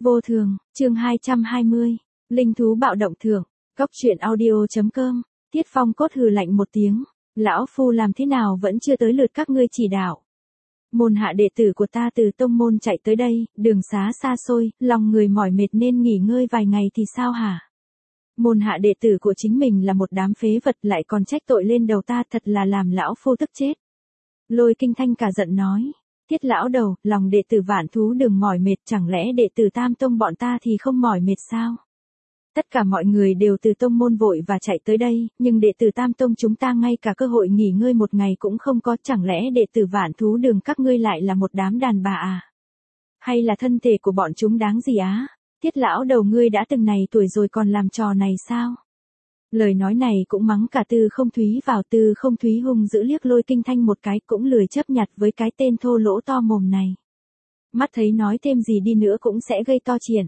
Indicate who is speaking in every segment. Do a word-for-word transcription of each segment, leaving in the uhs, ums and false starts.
Speaker 1: Vô thường, chương hai trăm hai mươi. Linh thú bạo động thưởng. Cốc truyện audio.com. Tiết Phong Cốt hừ lạnh một tiếng. Lão phu làm thế nào vẫn chưa tới lượt các ngươi chỉ đạo. Môn hạ đệ tử của ta từ tông môn chạy tới đây, đường xá xa xôi, lòng người mỏi mệt nên nghỉ ngơi vài ngày thì sao hả? Môn hạ đệ tử của chính mình là một đám phế vật lại còn trách tội lên đầu ta, thật là làm lão phu tức chết. Lôi Kinh Thanh cả giận nói. Tiết lão đầu, lòng đệ tử Vạn Thú Đường mỏi mệt, chẳng lẽ đệ tử Tam Tông bọn ta thì không mỏi mệt sao? Tất cả mọi người đều từ tông môn vội và chạy tới đây, nhưng đệ tử Tam Tông chúng ta ngay cả cơ hội nghỉ ngơi một ngày cũng không có, chẳng lẽ đệ tử Vạn Thú Đường các ngươi lại là một đám đàn bà à? Hay là thân thể của bọn chúng đáng gì á? Tiết lão đầu ngươi đã từng này tuổi rồi còn làm trò này sao? Lời nói này cũng mắng cả Tư Không Thúy vào. Tư Không Thúy hung dữ liếc Lôi Kinh Thanh một cái, cũng lười chấp nhặt với cái tên thô lỗ to mồm này. Mắt thấy nói thêm gì đi nữa cũng sẽ gây to chuyện.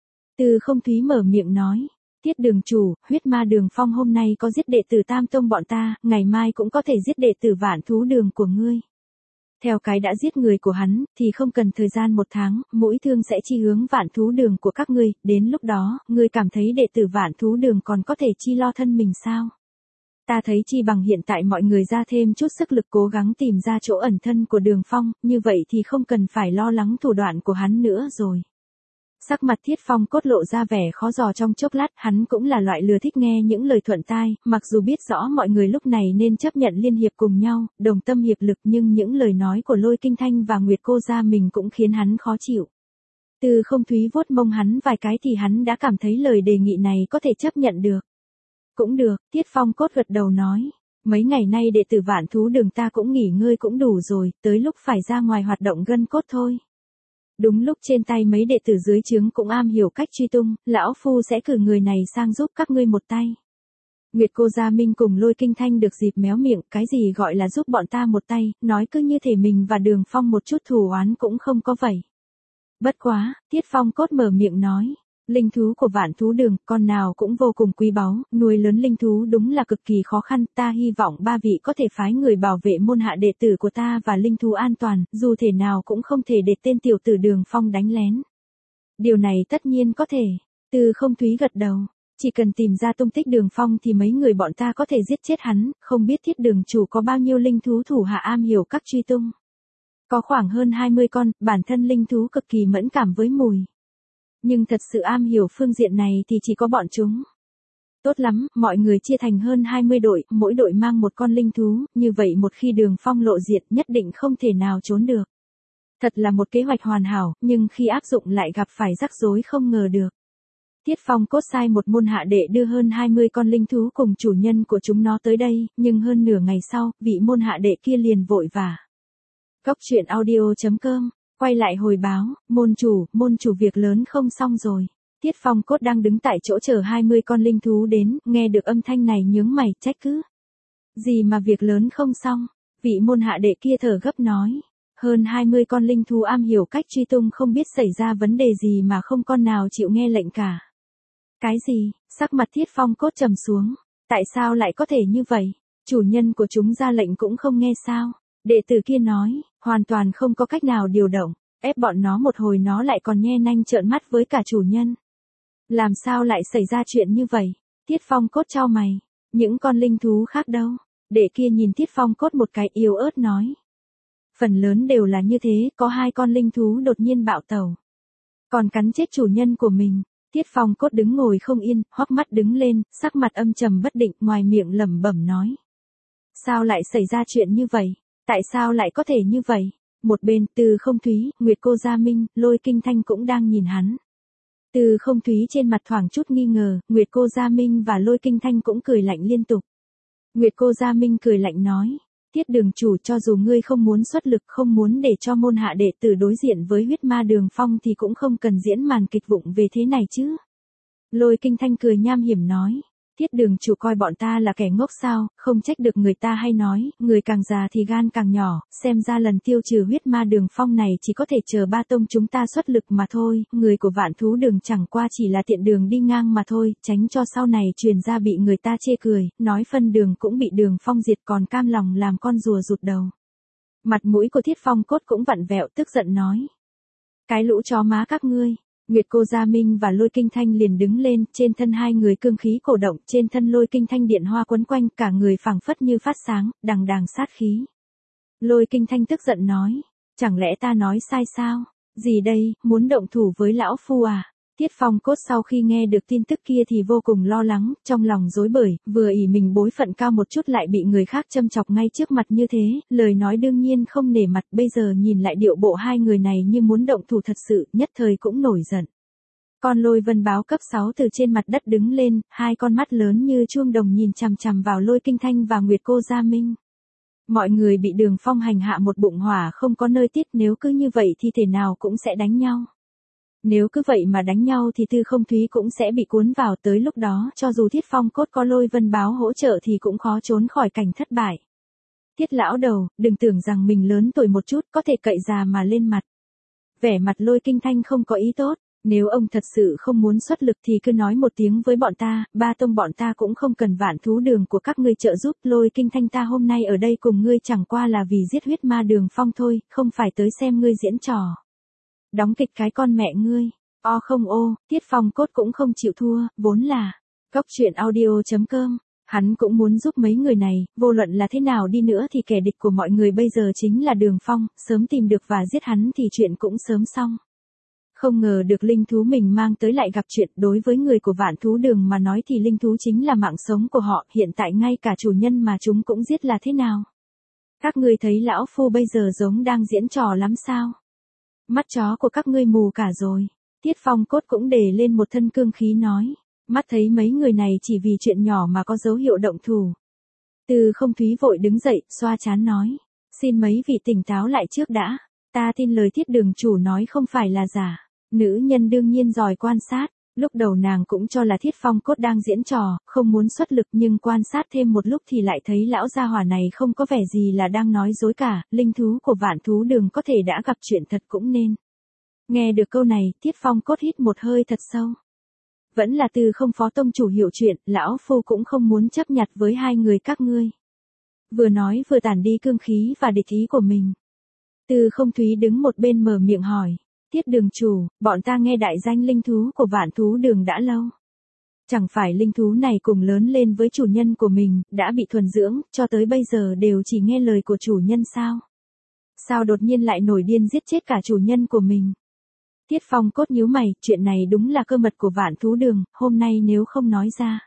Speaker 1: Tư Không Thúy mở miệng nói. Tiết đường chủ, huyết ma đường phong hôm nay có giết đệ tử Tam Tông bọn ta, ngày mai cũng có thể giết đệ tử Vạn Thú Đường của ngươi. Theo cái đã giết người của hắn, thì không cần thời gian một tháng, mũi thương sẽ chi hướng Vạn Thú Đường của các ngươi, đến lúc đó, ngươi cảm thấy đệ tử Vạn Thú Đường còn có thể chi lo thân mình sao? Ta thấy chi bằng hiện tại mọi người ra thêm chút sức lực cố gắng tìm ra chỗ ẩn thân của Đường Phong, như vậy thì không cần phải lo lắng thủ đoạn của hắn nữa rồi. Sắc mặt Thiết Phong Cốt lộ ra vẻ khó dò trong chốc lát, hắn cũng là loại lừa thích nghe những lời thuận tai, mặc dù biết rõ mọi người lúc này nên chấp nhận liên hiệp cùng nhau, đồng tâm hiệp lực, nhưng những lời nói của Lôi Kinh Thanh và Nguyệt Cô Gia mình cũng khiến hắn khó chịu. Từ Không Thúy vuốt mông hắn vài cái thì hắn đã cảm thấy lời đề nghị này có thể chấp nhận được. Cũng được, Thiết Phong Cốt gật đầu nói. Mấy ngày nay đệ tử Vạn Thú Đường ta cũng nghỉ ngơi cũng đủ rồi, tới lúc phải ra ngoài hoạt động gân cốt thôi. Đúng lúc trên tay mấy đệ tử dưới trướng cũng am hiểu cách truy tung, lão phu sẽ cử người này sang giúp các ngươi một tay. Nguyệt Cô Gia Minh cùng Lôi Kinh Thanh được dịp méo miệng, cái gì gọi là giúp bọn ta một tay, nói cứ như thể mình và Đường Phong một chút thù oán cũng không có vậy. Bất quá, Tiết Phong Cốt mở miệng nói. Linh thú của Vạn Thú Đường, con nào cũng vô cùng quý báu, nuôi lớn linh thú đúng là cực kỳ khó khăn, ta hy vọng ba vị có thể phái người bảo vệ môn hạ đệ tử của ta và linh thú an toàn, dù thể nào cũng không thể để tên tiểu tử Đường Phong đánh lén. Điều này tất nhiên có thể. Tư Không Thúy gật đầu. Chỉ cần tìm ra tung tích Đường Phong thì mấy người bọn ta có thể giết chết hắn, không biết Thiết đường chủ có bao nhiêu linh thú thủ hạ am hiểu các truy tung. Có khoảng hơn hai mươi con, bản thân linh thú cực kỳ mẫn cảm với mùi. Nhưng thật sự am hiểu phương diện này thì chỉ có bọn chúng. Tốt lắm, mọi người chia thành hơn hai mươi đội, mỗi đội mang một con linh thú, như vậy một khi Đường Phong lộ diện nhất định không thể nào trốn được. Thật là một kế hoạch hoàn hảo, nhưng khi áp dụng lại gặp phải rắc rối không ngờ được. Tiết Phong Cốt sai một môn hạ đệ đưa hơn hai mươi con linh thú cùng chủ nhân của chúng nó tới đây, nhưng hơn nửa ngày sau, vị môn hạ đệ kia liền vội vã. Cốc truyện audio.com. Quay lại hồi báo, môn chủ, môn chủ việc lớn không xong rồi. Tiết Phong Cốt đang đứng tại chỗ chờ hai mươi con linh thú đến, nghe được âm thanh này nhướng mày, trách cứ. Gì mà việc lớn không xong, vị môn hạ đệ kia thở gấp nói. Hơn hai mươi con linh thú am hiểu cách truy tung không biết xảy ra vấn đề gì mà không con nào chịu nghe lệnh cả. Cái gì, sắc mặt Thiết Phong Cốt trầm xuống, tại sao lại có thể như vậy, chủ nhân của chúng ra lệnh cũng không nghe sao? Đệ tử kia nói, hoàn toàn không có cách nào điều động, ép bọn nó một hồi nó lại còn nhe nanh trợn mắt với cả chủ nhân. Làm sao lại xảy ra chuyện như vậy? Tiết Phong Cốt chau mày, những con linh thú khác đâu? Đệ kia nhìn Tiết Phong Cốt một cái yếu ớt nói. Phần lớn đều là như thế, có hai con linh thú đột nhiên bạo tẩu. Còn cắn chết chủ nhân của mình. Tiết Phong Cốt đứng ngồi không yên, hoắc mắt đứng lên, sắc mặt âm trầm bất định, ngoài miệng lẩm bẩm nói. Sao lại xảy ra chuyện như vậy? Tại sao lại có thể như vậy? Một bên, Từ Không Thúy, Nguyệt Cô Gia Minh, Lôi Kinh Thanh cũng đang nhìn hắn. Từ Không Thúy trên mặt thoáng chút nghi ngờ, Nguyệt Cô Gia Minh và Lôi Kinh Thanh cũng cười lạnh liên tục. Nguyệt Cô Gia Minh cười lạnh nói, Tiết đường chủ, cho dù ngươi không muốn xuất lực, không muốn để cho môn hạ đệ tử đối diện với huyết ma Đường Phong thì cũng không cần diễn màn kịch vụng về thế này chứ. Lôi Kinh Thanh cười nham hiểm nói. Tiết đường chủ coi bọn ta là kẻ ngốc sao, không trách được người ta hay nói, người càng già thì gan càng nhỏ, xem ra lần tiêu trừ huyết ma Đường Phong này chỉ có thể chờ ba tông chúng ta xuất lực mà thôi, người của Vạn Thú Đường chẳng qua chỉ là tiện đường đi ngang mà thôi, tránh cho sau này truyền ra bị người ta chê cười, nói phân đường cũng bị Đường Phong diệt còn cam lòng làm con rùa rụt đầu. Mặt mũi của Thiết Phong Cốt cũng vặn vẹo tức giận nói. Cái lũ chó má các ngươi, Nguyệt Cô Gia Minh và Lôi Kinh Thanh liền đứng lên, trên thân hai người cương khí cổ động, trên thân Lôi Kinh Thanh điện hoa quấn quanh, cả người phảng phất như phát sáng, đằng đằng sát khí. Lôi Kinh Thanh tức giận nói, chẳng lẽ ta nói sai sao? Gì đây, muốn động thủ với lão phu à? Tiết Phong Cốt sau khi nghe được tin tức kia thì vô cùng lo lắng, trong lòng rối bời, vừa ỷ mình bối phận cao một chút lại bị người khác châm chọc ngay trước mặt như thế, lời nói đương nhiên không nể mặt, bây giờ nhìn lại điệu bộ hai người này như muốn động thủ thật sự, nhất thời cũng nổi giận. Con Lôi Vân Báo cấp sáu từ trên mặt đất đứng lên, hai con mắt lớn như chuông đồng nhìn chằm chằm vào Lôi Kinh Thanh và Nguyệt Cô Gia Minh. Mọi người bị Đường Phong hành hạ một bụng hỏa không có nơi tiết, nếu cứ như vậy thì thể nào cũng sẽ đánh nhau. Nếu cứ vậy mà đánh nhau thì Tư Không Thúy cũng sẽ bị cuốn vào, tới lúc đó cho dù Thiết Phong Cốt có Lôi Vân Báo hỗ trợ thì cũng khó trốn khỏi cảnh thất bại. Thiết lão đầu, đừng tưởng rằng mình lớn tuổi một chút có thể cậy già mà lên mặt. Vẻ mặt Lôi Kinh Thanh không có ý tốt, nếu ông thật sự không muốn xuất lực thì cứ nói một tiếng với bọn ta, ba tông bọn ta cũng không cần Vạn Thú Đường của các ngươi trợ giúp. Lôi Kinh Thanh, ta hôm nay ở đây cùng ngươi chẳng qua là vì giết huyết ma Đường Phong thôi, không phải tới xem ngươi diễn trò. Đóng kịch cái con mẹ ngươi. O không ô, Tiết Phong Cốt cũng không chịu thua, vốn là cóc truyện audio chấm com. Hắn cũng muốn giúp mấy người này, vô luận là thế nào đi nữa thì kẻ địch của mọi người bây giờ chính là Đường Phong, sớm tìm được và giết hắn thì chuyện cũng sớm xong. Không ngờ được linh thú mình mang tới lại gặp chuyện, đối với người của Vạn Thú Đường mà nói thì linh thú chính là mạng sống của họ, hiện tại ngay cả chủ nhân mà chúng cũng giết là thế nào. Các ngươi thấy lão phu bây giờ giống đang diễn trò lắm sao? Mắt chó của các ngươi mù cả rồi. Tiết Phong Cốt cũng đề lên một thân cương khí nói. Mắt thấy mấy người này chỉ vì chuyện nhỏ mà có dấu hiệu động thủ. Từ Không Thúy vội đứng dậy, xoa trán nói. Xin mấy vị tỉnh táo lại trước đã. Ta tin lời Thiết Đường chủ nói không phải là giả. Nữ nhân đương nhiên giỏi quan sát. Lúc đầu nàng cũng cho là Thiết Phong Cốt đang diễn trò, không muốn xuất lực, nhưng quan sát thêm một lúc thì lại thấy lão gia hỏa này không có vẻ gì là đang nói dối cả, linh thú của Vạn Thú Đường có thể đã gặp chuyện thật cũng nên. Nghe được câu này, Thiết Phong Cốt hít một hơi thật sâu. Vẫn là Từ Không phó tông chủ hiểu chuyện, lão phu cũng không muốn chấp nhặt với hai người các ngươi. Vừa nói vừa tản đi cương khí và địch ý của mình. Từ Không Thúy đứng một bên mở miệng hỏi. Tiết đường chủ, bọn ta nghe đại danh linh thú của Vạn Thú Đường đã lâu. Chẳng phải linh thú này cùng lớn lên với chủ nhân của mình, đã bị thuần dưỡng, cho tới bây giờ đều chỉ nghe lời của chủ nhân sao? Sao đột nhiên lại nổi điên giết chết cả chủ nhân của mình? Tiết Phong Cốt nhíu mày, chuyện này đúng là cơ mật của Vạn Thú Đường, hôm nay nếu không nói ra.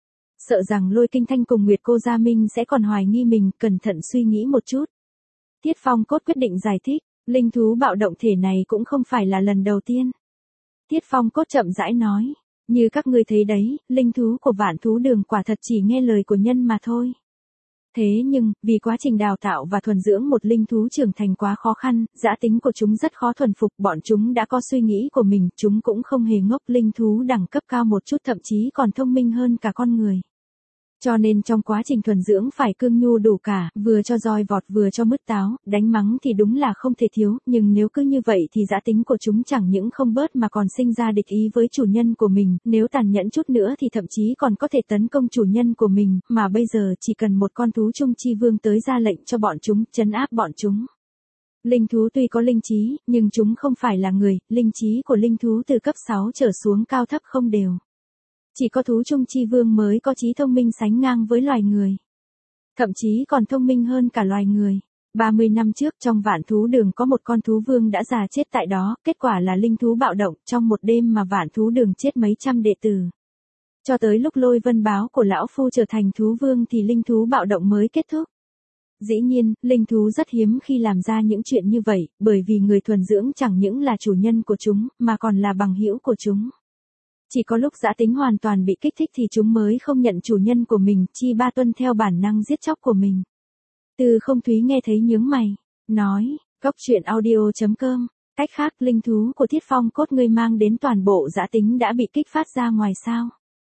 Speaker 1: Sợ rằng Lôi Kinh Thanh cùng Nguyệt Cô Gia Minh sẽ còn hoài nghi mình, cẩn thận suy nghĩ một chút. Tiết Phong Cốt quyết định giải thích. Linh thú bạo động thể này cũng không phải là lần đầu tiên. Tiết Phong Cốt chậm rãi nói. Như các ngươi thấy đấy, linh thú của Vạn Thú Đường quả thật chỉ nghe lời của nhân mà thôi. Thế nhưng, vì quá trình đào tạo và thuần dưỡng một linh thú trưởng thành quá khó khăn, dã tính của chúng rất khó thuần phục, bọn chúng đã có suy nghĩ của mình, chúng cũng không hề ngốc, linh thú đẳng cấp cao một chút thậm chí còn thông minh hơn cả con người. Cho nên trong quá trình thuần dưỡng phải cương nhu đủ cả, vừa cho roi vọt vừa cho mứt táo, đánh mắng thì đúng là không thể thiếu, nhưng nếu cứ như vậy thì dã tính của chúng chẳng những không bớt mà còn sinh ra địch ý với chủ nhân của mình, nếu tàn nhẫn chút nữa thì thậm chí còn có thể tấn công chủ nhân của mình, mà bây giờ chỉ cần một con thú trung chi vương tới ra lệnh cho bọn chúng, trấn áp bọn chúng. Linh thú tuy có linh trí, nhưng chúng không phải là người, linh trí của linh thú từ cấp sáu trở xuống cao thấp không đều. Chỉ có thú trung chi vương mới có trí thông minh sánh ngang với loài người. Thậm chí còn thông minh hơn cả loài người. ba mươi năm trước trong Vạn Thú Đường có một con thú vương đã già chết tại đó, kết quả là linh thú bạo động, trong một đêm mà Vạn Thú Đường chết mấy trăm đệ tử. Cho tới lúc Lôi Vân Báo của lão phu trở thành thú vương thì linh thú bạo động mới kết thúc. Dĩ nhiên, linh thú rất hiếm khi làm ra những chuyện như vậy, bởi vì người thuần dưỡng chẳng những là chủ nhân của chúng, mà còn là bằng hữu của chúng. Chỉ có lúc dã tính hoàn toàn bị kích thích thì chúng mới không nhận chủ nhân của mình, chi ba tuân theo bản năng giết chóc của mình. Từ Không Thúy nghe thấy nhướng mày, nói, cóc truyện audio chấm com, cách khác linh thú của Thiết Phong Cốt ngươi mang đến toàn bộ dã tính đã bị kích phát ra ngoài sao?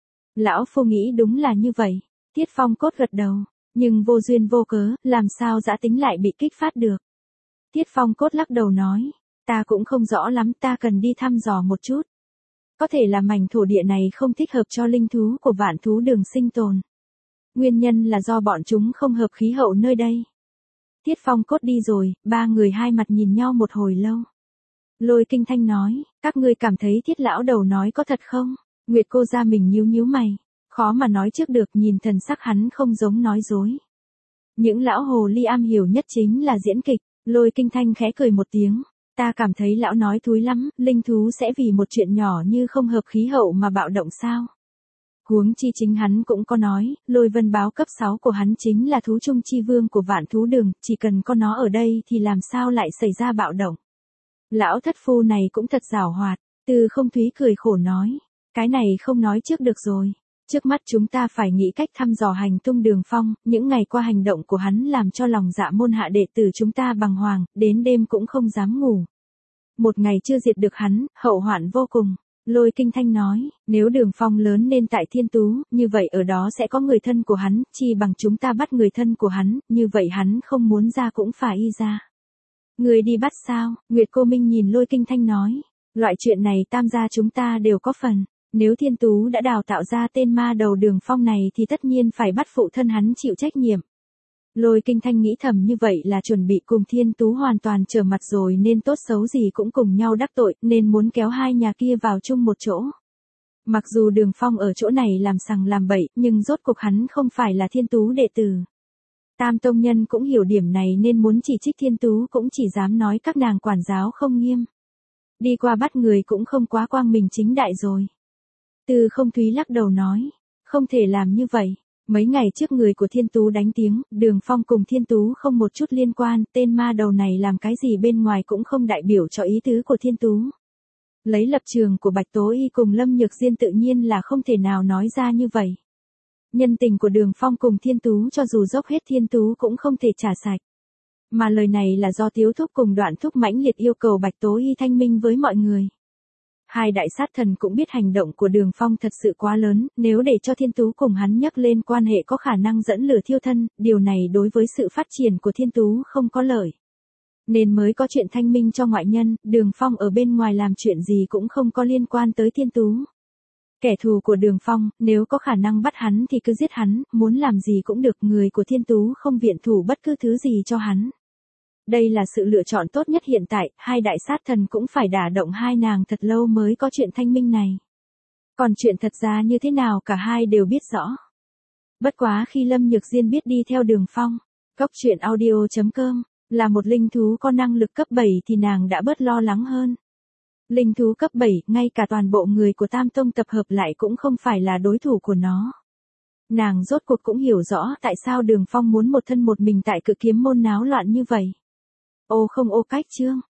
Speaker 1: Lão phu nghĩ đúng là như vậy. Thiết Phong Cốt gật đầu, nhưng vô duyên vô cớ, làm sao dã tính lại bị kích phát được? Thiết Phong Cốt lắc đầu nói, ta cũng không rõ lắm, ta cần đi thăm dò một chút. Có thể là mảnh thổ địa này không thích hợp cho linh thú của Vạn Thú Đường sinh tồn. Nguyên nhân là do bọn chúng không hợp khí hậu nơi đây. Thiết Phong Cốt đi rồi, ba người hai mặt nhìn nhau một hồi lâu. Lôi Kinh Thanh nói, các ngươi cảm thấy Thiết lão đầu nói có thật không? Nguyệt cô ra mình nhíu nhíu mày, khó mà nói trước được, nhìn thần sắc hắn không giống nói dối. Những lão hồ ly am hiểu nhất chính là diễn kịch. Lôi Kinh Thanh khẽ cười một tiếng, ta cảm thấy lão nói thúi lắm, linh thú sẽ vì một chuyện nhỏ như không hợp khí hậu mà bạo động sao? Huống chi chính hắn cũng có nói, Lôi Vân báo cấp sáu của hắn chính là thú trung chi vương của vạn thú đường, chỉ cần có nó ở đây thì làm sao lại xảy ra bạo động. Lão thất phu này cũng thật giảo hoạt. Từ Không Thúy cười khổ nói, cái này không nói trước được rồi. Trước mắt chúng ta phải nghĩ cách thăm dò hành tung Đường Phong, những ngày qua hành động của hắn làm cho lòng dạ môn hạ đệ tử chúng ta bàng hoàng, đến đêm cũng không dám ngủ. Một ngày chưa diệt được hắn, hậu hoạn vô cùng. Lôi Kinh Thanh nói, nếu Đường Phong lớn lên tại Thiên Tú, như vậy ở đó sẽ có người thân của hắn, chi bằng chúng ta bắt người thân của hắn, như vậy hắn không muốn ra cũng phải y ra. Người đi bắt sao? Nguyệt Cô Minh nhìn Lôi Kinh Thanh nói, loại chuyện này tam gia chúng ta đều có phần. Nếu Thiên Tú đã đào tạo ra tên ma đầu Đường Phong này thì tất nhiên phải bắt phụ thân hắn chịu trách nhiệm. Lôi Kinh Thanh nghĩ thầm như vậy là chuẩn bị cùng Thiên Tú hoàn toàn trở mặt rồi, nên tốt xấu gì cũng cùng nhau đắc tội, nên muốn kéo hai nhà kia vào chung một chỗ. Mặc dù Đường Phong ở chỗ này làm sằng làm bậy, nhưng rốt cuộc hắn không phải là Thiên Tú đệ tử. Tam tông nhân cũng hiểu điểm này nên muốn chỉ trích Thiên Tú cũng chỉ dám nói các nàng quản giáo không nghiêm. Đi qua bắt người cũng không quá quang minh chính đại rồi. Từ Không Thúy lắc đầu nói, không thể làm như vậy. Mấy ngày trước người của Thiên Tú đánh tiếng, Đường Phong cùng Thiên Tú không một chút liên quan, tên ma đầu này làm cái gì bên ngoài cũng không đại biểu cho ý tứ của Thiên Tú. Lấy lập trường của Bạch Tố Y cùng Lâm Nhược Diên tự nhiên là không thể nào nói ra như vậy. Nhân tình của Đường Phong cùng Thiên Tú cho dù dốc hết Thiên Tú cũng không thể trả sạch. Mà lời này là do Tiếu Thúc cùng Đoạn Thúc mãnh liệt yêu cầu Bạch Tố Y thanh minh với mọi người. Hai đại sát thần cũng biết hành động của Đường Phong thật sự quá lớn, nếu để cho Thiên Tú cùng hắn nhắc lên quan hệ có khả năng dẫn lửa thiêu thân, điều này đối với sự phát triển của Thiên Tú không có lợi. Nên mới có chuyện thanh minh cho ngoại nhân, Đường Phong ở bên ngoài làm chuyện gì cũng không có liên quan tới Thiên Tú. Kẻ thù của Đường Phong, nếu có khả năng bắt hắn thì cứ giết hắn, muốn làm gì cũng được, người của Thiên Tú không viện thủ bất cứ thứ gì cho hắn. Đây là sự lựa chọn tốt nhất hiện tại, hai đại sát thần cũng phải đả động hai nàng thật lâu mới có chuyện thanh minh này. Còn chuyện thật ra như thế nào cả hai đều biết rõ. Bất quá khi Lâm Nhược Diên biết đi theo Đường Phong, Cốc Truyện Audio chấm com, là một linh thú có năng lực cấp bảy thì nàng đã bớt lo lắng hơn. Linh thú cấp bảy, ngay cả toàn bộ người của Tam Tông tập hợp lại cũng không phải là đối thủ của nó. Nàng rốt cuộc cũng hiểu rõ tại sao Đường Phong muốn một thân một mình tại Cự Kiếm môn náo loạn như vậy. Ô không ô cách chương.